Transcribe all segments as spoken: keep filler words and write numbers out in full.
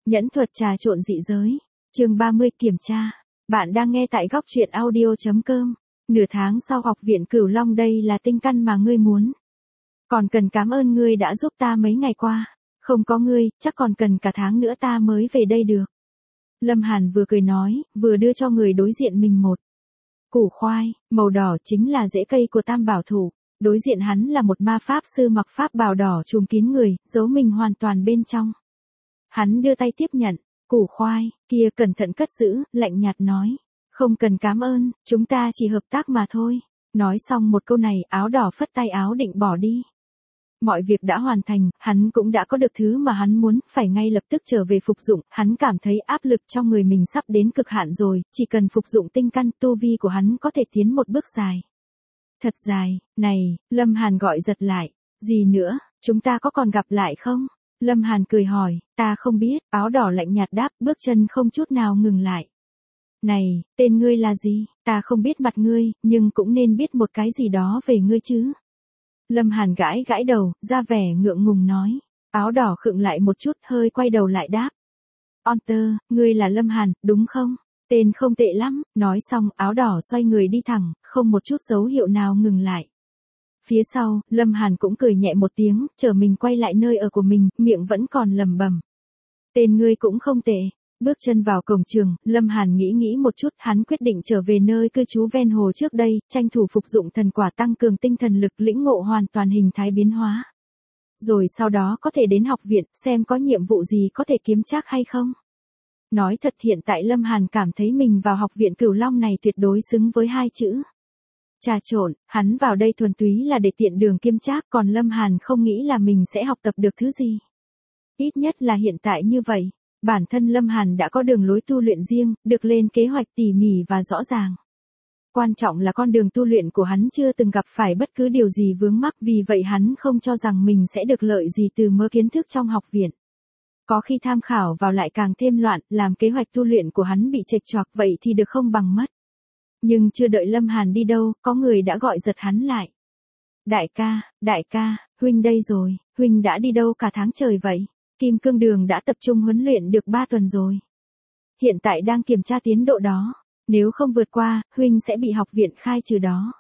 Nhẫn thuật trà trộn dị giới. Chương ba mươi kiểm tra. Bạn đang nghe tại góc truyện audio chấm com. Nửa tháng sau học viện Cửu Long đây là tinh căn mà ngươi muốn. Còn cần cảm ơn ngươi đã giúp ta mấy ngày qua. Không có ngươi, chắc còn cần cả tháng nữa ta mới về đây được. Lâm Hàn vừa cười nói, vừa đưa cho người đối diện mình một củ khoai, màu đỏ chính là rễ cây của Tam Bảo Thủ. Đối diện hắn là một ma pháp sư mặc pháp bào đỏ trùm kín người, giấu mình hoàn toàn bên trong. Hắn đưa tay tiếp nhận, củ khoai, kia cẩn thận cất giữ, lạnh nhạt nói. Không cần cảm ơn, chúng ta chỉ hợp tác mà thôi. Nói xong một câu này, áo đỏ phất tay áo định bỏ đi. Mọi việc đã hoàn thành, hắn cũng đã có được thứ mà hắn muốn, phải ngay lập tức trở về phục dụng, hắn cảm thấy áp lực trong người mình sắp đến cực hạn rồi, chỉ cần phục dụng tinh căn, tu vi của hắn có thể tiến một bước dài. Thật dài, này, Lâm Hàn gọi giật lại, gì nữa, chúng ta có còn gặp lại không? Lâm Hàn cười hỏi, ta không biết, áo đỏ lạnh nhạt đáp, bước chân không chút nào ngừng lại. Này, tên ngươi là gì? Ta không biết mặt ngươi, nhưng cũng nên biết một cái gì đó về ngươi chứ. Lâm Hàn gãi gãi đầu, ra vẻ ngượng ngùng nói. Áo đỏ khựng lại một chút, hơi quay đầu lại đáp. Onter, ngươi là Lâm Hàn, đúng không? Tên không tệ lắm, nói xong, áo đỏ xoay người đi thẳng, không một chút dấu hiệu nào ngừng lại. Phía sau, Lâm Hàn cũng cười nhẹ một tiếng, chờ mình quay lại nơi ở của mình, miệng vẫn còn lẩm bẩm. Tên ngươi cũng không tệ. Bước chân vào cổng trường, Lâm Hàn nghĩ nghĩ một chút, hắn quyết định trở về nơi cư trú ven hồ trước đây, tranh thủ phục dụng thần quả tăng cường tinh thần lực lĩnh ngộ hoàn toàn hình thái biến hóa. Rồi sau đó có thể đến học viện, xem có nhiệm vụ gì có thể kiếm trác hay không. Nói thật hiện tại Lâm Hàn cảm thấy mình vào học viện Cửu Long này tuyệt đối xứng với hai chữ. Trà trộn, hắn vào đây thuần túy là để tiện đường kiếm trác, còn Lâm Hàn không nghĩ là mình sẽ học tập được thứ gì. Ít nhất là hiện tại như vậy. Bản thân Lâm Hàn đã có đường lối tu luyện riêng, được lên kế hoạch tỉ mỉ và rõ ràng. Quan trọng là con đường tu luyện của hắn chưa từng gặp phải bất cứ điều gì vướng mắc, vì vậy hắn không cho rằng mình sẽ được lợi gì từ mớ kiến thức trong học viện. Có khi tham khảo vào lại càng thêm loạn, làm kế hoạch tu luyện của hắn bị chệch choạc, vậy thì được không bằng mất. Nhưng chưa đợi Lâm Hàn đi đâu, có người đã gọi giật hắn lại. Đại ca, đại ca, huynh đây rồi, huynh đã đi đâu cả tháng trời vậy? Kim Cương Đường đã tập trung huấn luyện được ba tuần rồi. Hiện tại đang kiểm tra tiến độ đó. Nếu không vượt qua, huynh sẽ bị học viện khai trừ đó.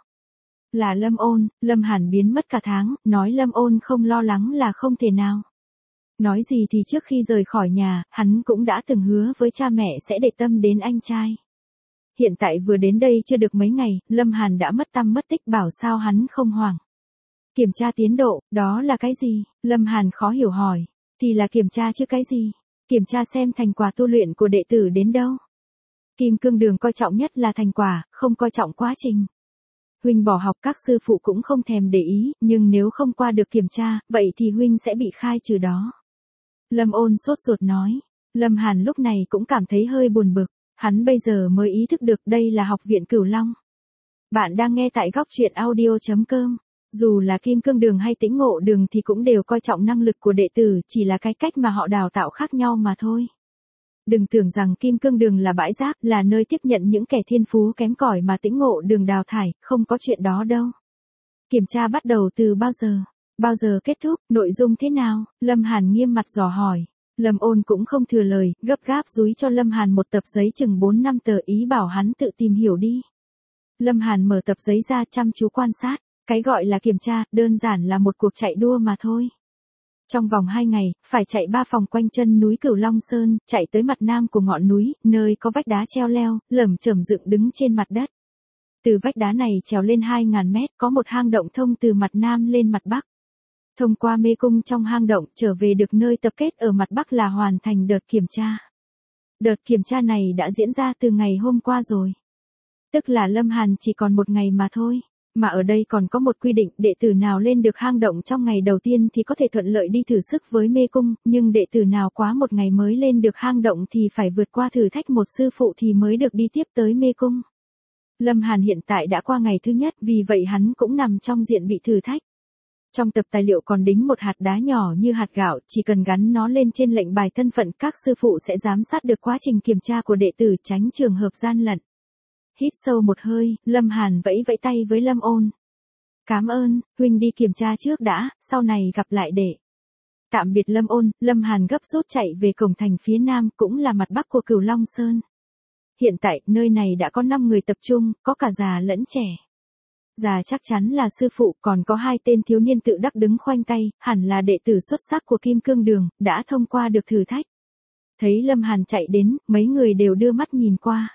Là Lâm Ôn, Lâm Hàn biến mất cả tháng, nói Lâm Ôn không lo lắng là không thể nào. Nói gì thì trước khi rời khỏi nhà, hắn cũng đã từng hứa với cha mẹ sẽ để tâm đến anh trai. Hiện tại vừa đến đây chưa được mấy ngày, Lâm Hàn đã mất tăm mất tích, bảo sao hắn không hoảng. Kiểm tra tiến độ, đó là cái gì? Lâm Hàn khó hiểu hỏi. Thì là kiểm tra chứ cái gì? Kiểm tra xem thành quả tu luyện của đệ tử đến đâu. Kim Cương Đường coi trọng nhất là thành quả, không coi trọng quá trình. Huynh bỏ học các sư phụ cũng không thèm để ý, nhưng nếu không qua được kiểm tra, vậy thì huynh sẽ bị khai trừ đó. Lâm Ôn sốt ruột nói. Lâm Hàn lúc này cũng cảm thấy hơi buồn bực, hắn bây giờ mới ý thức được đây là học viện Cửu Long. Bạn đang nghe tại góc truyện audio chấm com. Dù là Kim Cương Đường hay Tĩnh Ngộ Đường thì cũng đều coi trọng năng lực của đệ tử, chỉ là cái cách mà họ đào tạo khác nhau mà thôi. Đừng tưởng rằng Kim Cương Đường là bãi rác, là nơi tiếp nhận những kẻ thiên phú kém cỏi mà Tĩnh Ngộ Đường đào thải, không có chuyện đó đâu. Kiểm tra bắt đầu từ bao giờ? Bao giờ kết thúc? Nội dung thế nào? Lâm Hàn nghiêm mặt dò hỏi. Lâm Ôn cũng không thừa lời, gấp gáp dúi cho Lâm Hàn một tập giấy chừng bốn năm tờ, ý bảo hắn tự tìm hiểu đi. Lâm Hàn mở tập giấy ra, chăm chú quan sát. Cái gọi là kiểm tra, đơn giản là một cuộc chạy đua mà thôi. Trong vòng hai ngày, phải chạy ba vòng quanh chân núi Cửu Long Sơn, chạy tới mặt nam của ngọn núi, nơi có vách đá treo leo, lởm chởm dựng đứng trên mặt đất. Từ vách đá này trèo lên hai nghìn mét, có một hang động thông từ mặt nam lên mặt bắc. Thông qua mê cung trong hang động, trở về được nơi tập kết ở mặt bắc là hoàn thành đợt kiểm tra. Đợt kiểm tra này đã diễn ra từ ngày hôm qua rồi. Tức là Lâm Hàn chỉ còn một ngày mà thôi. Mà ở đây còn có một quy định, đệ tử nào lên được hang động trong ngày đầu tiên thì có thể thuận lợi đi thử sức với mê cung, nhưng đệ tử nào quá một ngày mới lên được hang động thì phải vượt qua thử thách một sư phụ thì mới được đi tiếp tới mê cung. Lâm Hàn hiện tại đã qua ngày thứ nhất, vì vậy hắn cũng nằm trong diện bị thử thách. Trong tập tài liệu còn đính một hạt đá nhỏ như hạt gạo, chỉ cần gắn nó lên trên lệnh bài thân phận, các sư phụ sẽ giám sát được quá trình kiểm tra của đệ tử, tránh trường hợp gian lận. Hít sâu một hơi, Lâm Hàn vẫy vẫy tay với Lâm Ôn. Cảm ơn, huynh đi kiểm tra trước đã, sau này gặp lại đệ. Tạm biệt Lâm Ôn, Lâm Hàn gấp rút chạy về cổng thành phía nam cũng là mặt bắc của Cửu Long Sơn. Hiện tại, nơi này đã có năm người tập trung, có cả già lẫn trẻ. Già chắc chắn là sư phụ, còn có hai tên thiếu niên tự đắc đứng khoanh tay, hẳn là đệ tử xuất sắc của Kim Cương Đường, đã thông qua được thử thách. Thấy Lâm Hàn chạy đến, mấy người đều đưa mắt nhìn qua.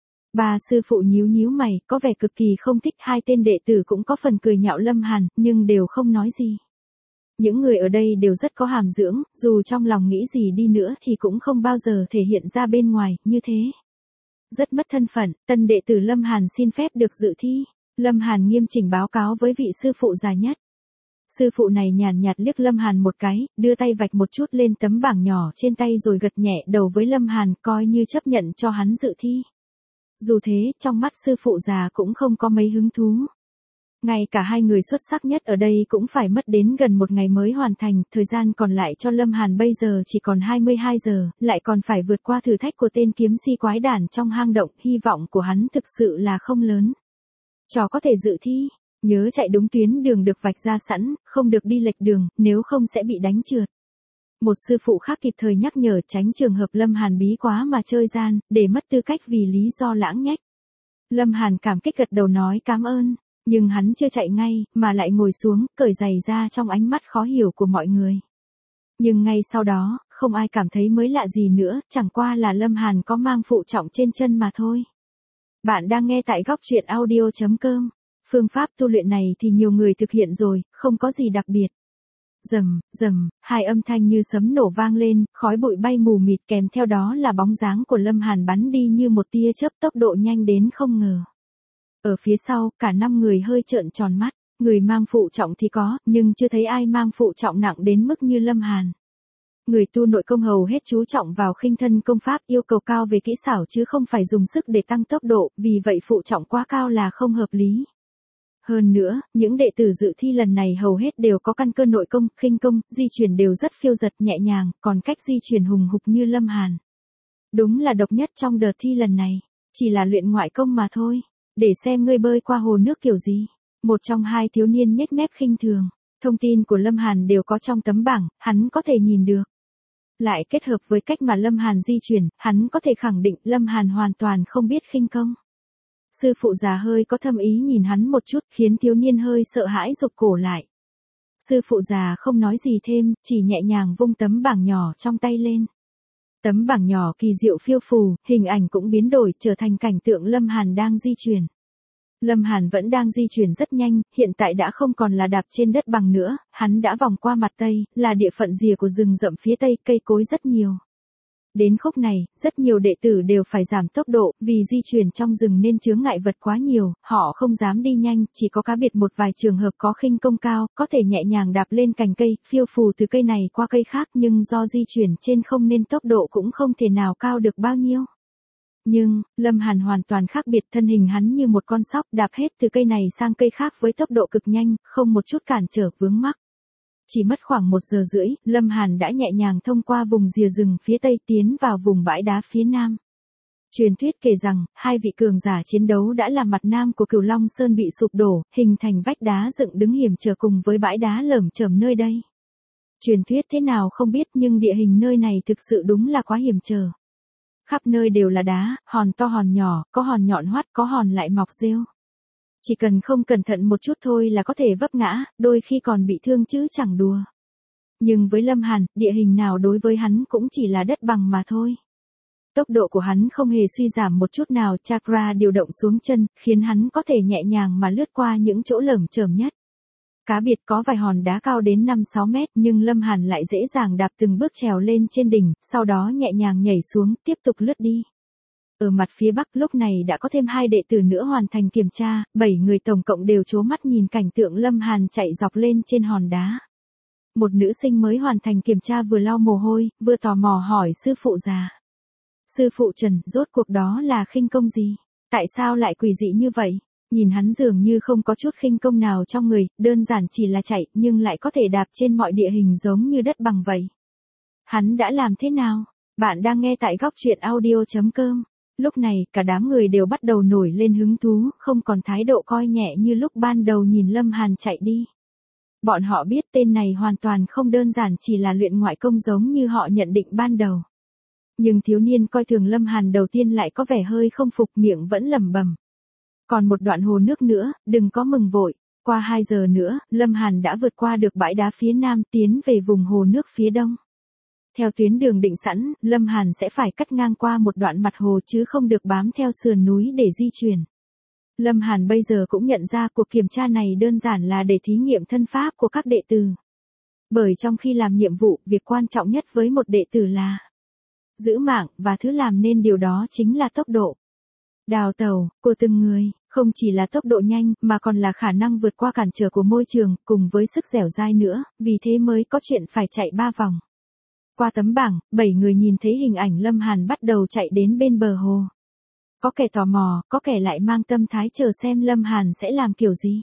Ba sư phụ nhíu nhíu mày, có vẻ cực kỳ không thích, hai tên đệ tử cũng có phần cười nhạo Lâm Hàn, nhưng đều không nói gì. Những người ở đây đều rất có hàm dưỡng, dù trong lòng nghĩ gì đi nữa thì cũng không bao giờ thể hiện ra bên ngoài, như thế. Rất mất thân phận, tân đệ tử Lâm Hàn xin phép được dự thi. Lâm Hàn nghiêm chỉnh báo cáo với vị sư phụ già nhất. Sư phụ này nhàn nhạt liếc Lâm Hàn một cái, đưa tay vạch một chút lên tấm bảng nhỏ trên tay rồi gật nhẹ đầu với Lâm Hàn, coi như chấp nhận cho hắn dự thi. Dù thế, trong mắt sư phụ già cũng không có mấy hứng thú. Ngay cả hai người xuất sắc nhất ở đây cũng phải mất đến gần một ngày mới hoàn thành, thời gian còn lại cho Lâm Hàn bây giờ chỉ còn hai mươi hai giờ, lại còn phải vượt qua thử thách của tên kiếm si quái đản trong hang động, hy vọng của hắn thực sự là không lớn. Chó có thể dự thi, nhớ chạy đúng tuyến đường được vạch ra sẵn, không được đi lệch đường, nếu không sẽ bị đánh trượt. Một sư phụ khác kịp thời nhắc nhở, tránh trường hợp Lâm Hàn bí quá mà chơi gian, để mất tư cách vì lý do lãng nhách. Lâm Hàn cảm kích gật đầu nói cảm ơn, nhưng hắn chưa chạy ngay, mà lại ngồi xuống, cởi giày ra trong ánh mắt khó hiểu của mọi người. Nhưng ngay sau đó, không ai cảm thấy mới lạ gì nữa, chẳng qua là Lâm Hàn có mang phụ trọng trên chân mà thôi. Bạn đang nghe tại góc truyện audio chấm com. Phương pháp tu luyện này thì nhiều người thực hiện rồi, không có gì đặc biệt. Rầm, rầm, hai âm thanh như sấm nổ vang lên, khói bụi bay mù mịt, kèm theo đó là bóng dáng của Lâm Hàn bắn đi như một tia chớp, tốc độ nhanh đến không ngờ. Ở phía sau, cả năm người hơi trợn tròn mắt, người mang phụ trọng thì có, nhưng chưa thấy ai mang phụ trọng nặng đến mức như Lâm Hàn. Người tu nội công hầu hết chú trọng vào khinh thân công pháp, yêu cầu cao về kỹ xảo chứ không phải dùng sức để tăng tốc độ, vì vậy phụ trọng quá cao là không hợp lý. Hơn nữa, những đệ tử dự thi lần này hầu hết đều có căn cơ nội công, khinh công, di chuyển đều rất phiêu dật nhẹ nhàng, còn cách di chuyển hùng hục như Lâm Hàn. Đúng là độc nhất trong đợt thi lần này, chỉ là luyện ngoại công mà thôi. Để xem ngươi bơi qua hồ nước kiểu gì. Một trong hai thiếu niên nhếch mép khinh thường. Thông tin của Lâm Hàn đều có trong tấm bảng, hắn có thể nhìn được. Lại kết hợp với cách mà Lâm Hàn di chuyển, hắn có thể khẳng định Lâm Hàn hoàn toàn không biết khinh công. Sư phụ già hơi có thâm ý nhìn hắn một chút, khiến thiếu niên hơi sợ hãi rụt cổ lại. Sư phụ già không nói gì thêm, chỉ nhẹ nhàng vung tấm bảng nhỏ trong tay lên. Tấm bảng nhỏ kỳ diệu phiêu phù, hình ảnh cũng biến đổi, trở thành cảnh tượng Lâm Hàn đang di chuyển. Lâm Hàn vẫn đang di chuyển rất nhanh, hiện tại đã không còn là đạp trên đất bằng nữa, hắn đã vòng qua mặt Tây, là địa phận rìa của rừng rậm phía Tây, cây cối rất nhiều. Đến khúc này, rất nhiều đệ tử đều phải giảm tốc độ, vì di chuyển trong rừng nên chướng ngại vật quá nhiều, họ không dám đi nhanh, chỉ có cá biệt một vài trường hợp có khinh công cao, có thể nhẹ nhàng đạp lên cành cây, phiêu phù từ cây này qua cây khác, nhưng do di chuyển trên không nên tốc độ cũng không thể nào cao được bao nhiêu. Nhưng, Lâm Hàn hoàn toàn khác biệt, thân hình hắn như một con sóc đạp hết từ cây này sang cây khác với tốc độ cực nhanh, không một chút cản trở vướng mắc. Chỉ mất khoảng một giờ rưỡi, Lâm Hàn đã nhẹ nhàng thông qua vùng rìa rừng phía Tây tiến vào vùng bãi đá phía Nam. Truyền thuyết kể rằng, hai vị cường giả chiến đấu đã làm mặt nam của Cửu Long Sơn bị sụp đổ, hình thành vách đá dựng đứng hiểm trở cùng với bãi đá lởm chởm nơi đây. Truyền thuyết thế nào không biết, nhưng địa hình nơi này thực sự đúng là quá hiểm trở. Khắp nơi đều là đá, hòn to hòn nhỏ, có hòn nhọn hoắt, có hòn lại mọc rêu. Chỉ cần không cẩn thận một chút thôi là có thể vấp ngã, đôi khi còn bị thương chứ chẳng đùa. Nhưng với Lâm Hàn, địa hình nào đối với hắn cũng chỉ là đất bằng mà thôi. Tốc độ của hắn không hề suy giảm một chút nào, chakra điều động xuống chân, khiến hắn có thể nhẹ nhàng mà lướt qua những chỗ lởm chởm nhất. Cá biệt có vài hòn đá cao đến năm sáu mét, nhưng Lâm Hàn lại dễ dàng đạp từng bước trèo lên trên đỉnh, sau đó nhẹ nhàng nhảy xuống, tiếp tục lướt đi. Ở mặt phía bắc lúc này đã có thêm hai đệ tử nữa hoàn thành kiểm tra, bảy người tổng cộng đều trố mắt nhìn cảnh tượng Lâm Hàn chạy dọc lên trên hòn đá. Một nữ sinh mới hoàn thành kiểm tra vừa lau mồ hôi, vừa tò mò hỏi sư phụ già. Sư phụ Trần, rốt cuộc đó là khinh công gì? Tại sao lại quỷ dị như vậy? Nhìn hắn dường như không có chút khinh công nào trong người, đơn giản chỉ là chạy, nhưng lại có thể đạp trên mọi địa hình giống như đất bằng vậy. Hắn đã làm thế nào? Bạn đang nghe tại góc truyện audio chấm com. Lúc này, cả đám người đều bắt đầu nổi lên hứng thú, không còn thái độ coi nhẹ như lúc ban đầu nhìn Lâm Hàn chạy đi. Bọn họ biết tên này hoàn toàn không đơn giản chỉ là luyện ngoại công giống như họ nhận định ban đầu. Nhưng thiếu niên coi thường Lâm Hàn đầu tiên lại có vẻ hơi không phục, miệng vẫn lẩm bẩm. Còn một đoạn hồ nước nữa, đừng có mừng vội. Qua hai giờ nữa, Lâm Hàn đã vượt qua được bãi đá phía nam tiến về vùng hồ nước phía đông. Theo tuyến đường định sẵn, Lâm Hàn sẽ phải cắt ngang qua một đoạn mặt hồ chứ không được bám theo sườn núi để di chuyển. Lâm Hàn bây giờ cũng nhận ra cuộc kiểm tra này đơn giản là để thí nghiệm thân pháp của các đệ tử. Bởi trong khi làm nhiệm vụ, việc quan trọng nhất với một đệ tử là giữ mạng, và thứ làm nên điều đó chính là tốc độ. Đào tẩu của từng người, không chỉ là tốc độ nhanh, mà còn là khả năng vượt qua cản trở của môi trường, cùng với sức dẻo dai nữa, vì thế mới có chuyện phải chạy ba vòng. Qua tấm bảng, bảy người nhìn thấy hình ảnh Lâm Hàn bắt đầu chạy đến bên bờ hồ. Có kẻ tò mò, có kẻ lại mang tâm thái chờ xem Lâm Hàn sẽ làm kiểu gì.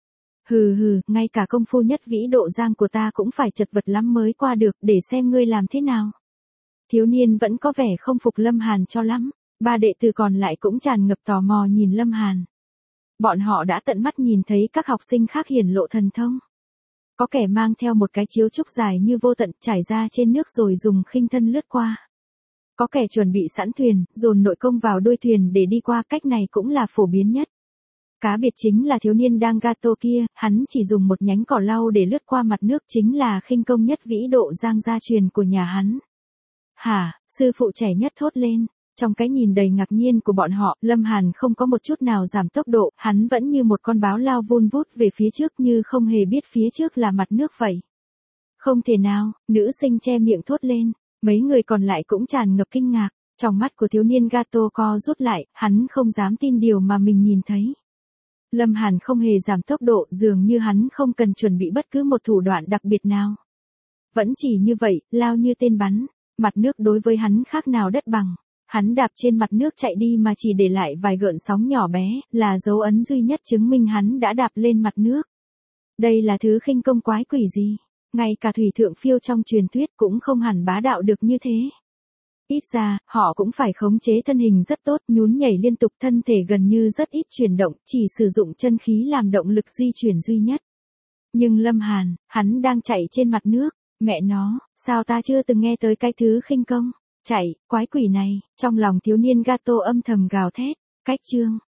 Hừ hừ, ngay cả công phu nhất vĩ độ giang của ta cũng phải chật vật lắm mới qua được, để xem ngươi làm thế nào. Thiếu niên vẫn có vẻ không phục Lâm Hàn cho lắm, ba đệ tử còn lại cũng tràn ngập tò mò nhìn Lâm Hàn. Bọn họ đã tận mắt nhìn thấy các học sinh khác hiển lộ thần thông. Có kẻ mang theo một cái chiếu trúc dài như vô tận trải ra trên nước rồi dùng khinh thân lướt qua. Có kẻ chuẩn bị sẵn thuyền, dồn nội công vào đuôi thuyền để đi qua, cách này cũng là phổ biến nhất. Cá biệt chính là thiếu niên đang gato kia, hắn chỉ dùng một nhánh cỏ lau để lướt qua mặt nước, chính là khinh công nhất vĩ độ giang gia truyền của nhà hắn. Hả, sư phụ trẻ nhất thốt lên. Trong cái nhìn đầy ngạc nhiên của bọn họ, Lâm Hàn không có một chút nào giảm tốc độ, hắn vẫn như một con báo lao vun vút về phía trước như không hề biết phía trước là mặt nước vậy. Không thể nào, nữ sinh che miệng thốt lên, mấy người còn lại cũng tràn ngập kinh ngạc, trong mắt của thiếu niên gato co rút lại, hắn không dám tin điều mà mình nhìn thấy. Lâm Hàn không hề giảm tốc độ, dường như hắn không cần chuẩn bị bất cứ một thủ đoạn đặc biệt nào. Vẫn chỉ như vậy, lao như tên bắn, mặt nước đối với hắn khác nào đất bằng. Hắn đạp trên mặt nước chạy đi mà chỉ để lại vài gợn sóng nhỏ bé, là dấu ấn duy nhất chứng minh hắn đã đạp lên mặt nước. Đây là thứ khinh công quái quỷ gì? Ngay cả thủy thượng phiêu trong truyền thuyết cũng không hẳn bá đạo được như thế. Ít ra, họ cũng phải khống chế thân hình rất tốt, nhún nhảy liên tục, thân thể gần như rất ít chuyển động, chỉ sử dụng chân khí làm động lực di chuyển duy nhất. Nhưng Lâm Hàn, hắn đang chạy trên mặt nước, mẹ nó, sao ta chưa từng nghe tới cái thứ khinh công? Chạy, quái quỷ này, trong lòng thiếu niên gato âm thầm gào thét, cách chương.